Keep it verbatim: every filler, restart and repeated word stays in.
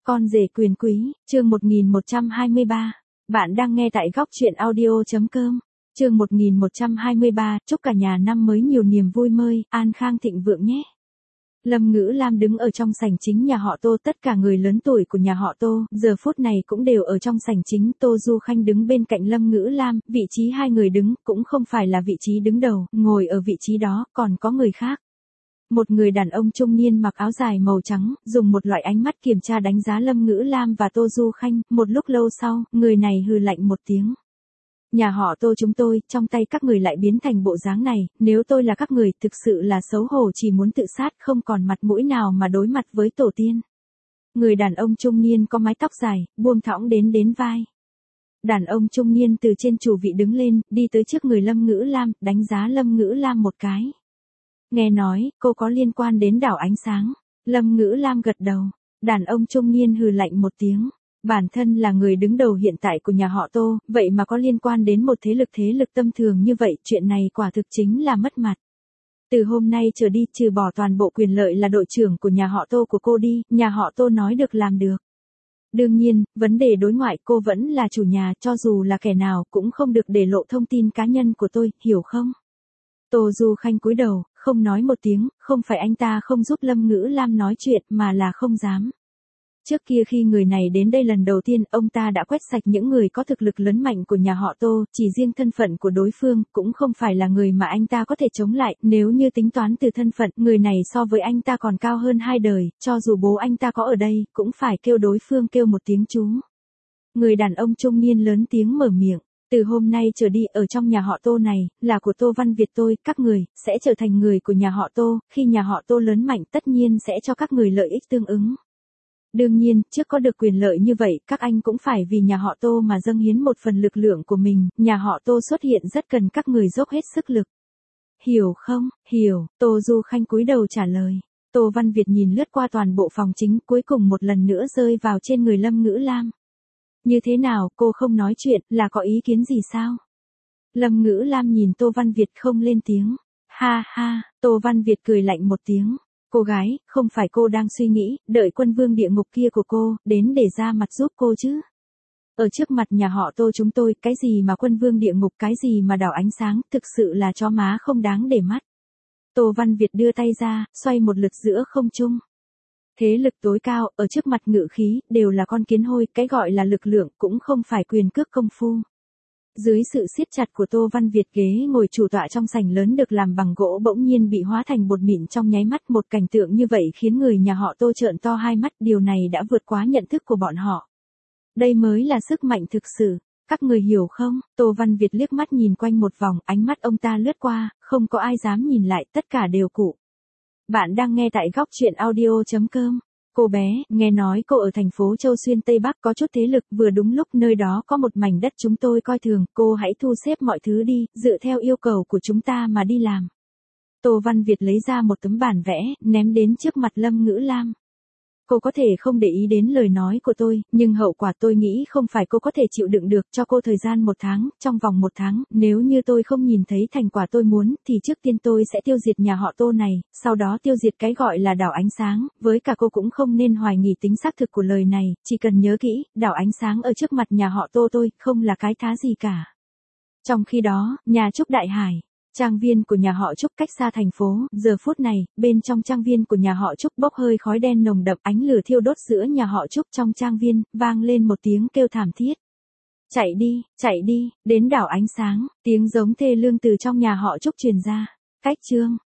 Con rể quyền quý, chương một nghìn một trăm hai mươi ba. Bạn đang nghe tại góc truyện audio.com. Chương một nghìn một trăm hai mươi ba, chúc cả nhà năm mới nhiều niềm vui mơi, an khang thịnh vượng nhé. Lâm Ngữ Lam đứng ở trong sảnh chính nhà họ Tô, tất cả người lớn tuổi của nhà họ Tô, giờ phút này cũng đều ở trong sảnh chính. Tô Du Khanh đứng bên cạnh Lâm Ngữ Lam, vị trí hai người đứng, cũng không phải là vị trí đứng đầu, ngồi ở vị trí đó, còn có người khác. Một người đàn ông trung niên mặc áo dài màu trắng, dùng một loại ánh mắt kiểm tra đánh giá Lâm Ngữ Lam và Tô Du Khanh, một lúc lâu sau, người này hừ lạnh một tiếng. Nhà họ Tô chúng tôi, trong tay các người lại biến thành bộ dáng này, nếu tôi là các người, thực sự là xấu hổ, chỉ muốn tự sát, không còn mặt mũi nào mà đối mặt với tổ tiên. Người đàn ông trung niên có mái tóc dài, buông thõng đến đến vai. Đàn ông trung niên từ trên chủ vị đứng lên, đi tới trước người Lâm Ngữ Lam, đánh giá Lâm Ngữ Lam một cái. Nghe nói, cô có liên quan đến đảo ánh sáng. Lâm Ngữ Lam gật đầu. Đàn ông trung niên hừ lạnh một tiếng. Bản thân là người đứng đầu hiện tại của nhà họ Tô, vậy mà có liên quan đến một thế lực thế lực tâm thường như vậy, chuyện này quả thực chính là mất mặt. Từ hôm nay trở đi, trừ bỏ toàn bộ quyền lợi là đội trưởng của nhà họ Tô của cô đi, nhà họ Tô nói được làm được. Đương nhiên, vấn đề đối ngoại cô vẫn là chủ nhà, cho dù là kẻ nào cũng không được để lộ thông tin cá nhân của tôi, hiểu không? Tô Du Khanh cúi đầu, không nói một tiếng, không phải anh ta không giúp Lâm Ngữ Lam nói chuyện mà là không dám. Trước kia khi người này đến đây lần đầu tiên, ông ta đã quét sạch những người có thực lực lớn mạnh của nhà họ Tô, chỉ riêng thân phận của đối phương cũng không phải là người mà anh ta có thể chống lại, nếu như tính toán từ thân phận, người này so với anh ta còn cao hơn hai đời, cho dù bố anh ta có ở đây, cũng phải kêu đối phương kêu một tiếng chú. Người đàn ông trung niên lớn tiếng mở miệng. Từ hôm nay trở đi, ở trong nhà họ Tô này, là của Tô Văn Việt tôi, các người, sẽ trở thành người của nhà họ Tô, khi nhà họ Tô lớn mạnh tất nhiên sẽ cho các người lợi ích tương ứng. Đương nhiên, trước có được quyền lợi như vậy, các anh cũng phải vì nhà họ Tô mà dâng hiến một phần lực lượng của mình, nhà họ Tô xuất hiện rất cần các người dốc hết sức lực. Hiểu không? Hiểu, Tô Du Khanh cúi đầu trả lời. Tô Văn Việt nhìn lướt qua toàn bộ phòng chính, cuối cùng một lần nữa rơi vào trên người Lâm Ngữ Lam. Như thế nào, cô không nói chuyện, là có ý kiến gì sao? Lâm Ngữ Lam nhìn Tô Văn Việt không lên tiếng. Ha ha, Tô Văn Việt cười lạnh một tiếng. Cô gái, không phải cô đang suy nghĩ, đợi quân vương địa ngục kia của cô, đến để ra mặt giúp cô chứ? Ở trước mặt nhà họ Tô chúng tôi, cái gì mà quân vương địa ngục, cái gì mà đảo ánh sáng, thực sự là chó má không đáng để mắt. Tô Văn Việt đưa tay ra, xoay một lượt giữa không trung. Thế lực tối cao, ở trước mặt ngự khí, đều là con kiến hôi, cái gọi là lực lượng, cũng không phải quyền cước công phu. Dưới sự siết chặt của Tô Văn Việt, ghế ngồi chủ tọa trong sảnh lớn được làm bằng gỗ bỗng nhiên bị hóa thành bột mịn trong nháy mắt, một cảnh tượng như vậy khiến người nhà họ Tô trợn to hai mắt, điều này đã vượt quá nhận thức của bọn họ. Đây mới là sức mạnh thực sự, các người hiểu không? Tô Văn Việt liếc mắt nhìn quanh một vòng, ánh mắt ông ta lướt qua, không có ai dám nhìn lại, tất cả đều cụ. Bạn đang nghe tại góc truyện audio.com. Cô bé, nghe nói cô ở thành phố Châu Xuyên Tây Bắc có chút thế lực, vừa đúng lúc nơi đó có một mảnh đất chúng tôi coi thường, cô hãy thu xếp mọi thứ đi, dựa theo yêu cầu của chúng ta mà đi làm. Tô Văn Việt lấy ra một tấm bản vẽ, ném đến trước mặt Lâm Ngữ Lam. Cô có thể không để ý đến lời nói của tôi, nhưng hậu quả tôi nghĩ không phải cô có thể chịu đựng được, cho cô thời gian một tháng, trong vòng một tháng, nếu như tôi không nhìn thấy thành quả tôi muốn, thì trước tiên tôi sẽ tiêu diệt nhà họ Tô này, sau đó tiêu diệt cái gọi là đảo ánh sáng, với cả cô cũng không nên hoài nghi tính xác thực của lời này, chỉ cần nhớ kỹ, đảo ánh sáng ở trước mặt nhà họ Tô tôi, không là cái thá gì cả. Trong khi đó, nhà Trúc Đại Hải. Trang viên của nhà họ Trúc cách xa thành phố, giờ phút này, bên trong trang viên của nhà họ Trúc bốc hơi khói đen nồng đậm, ánh lửa thiêu đốt giữa nhà họ Trúc trong trang viên, vang lên một tiếng kêu thảm thiết. Chạy đi, chạy đi, đến đảo ánh sáng, tiếng giống thê lương từ trong nhà họ Trúc truyền ra. Cách chương.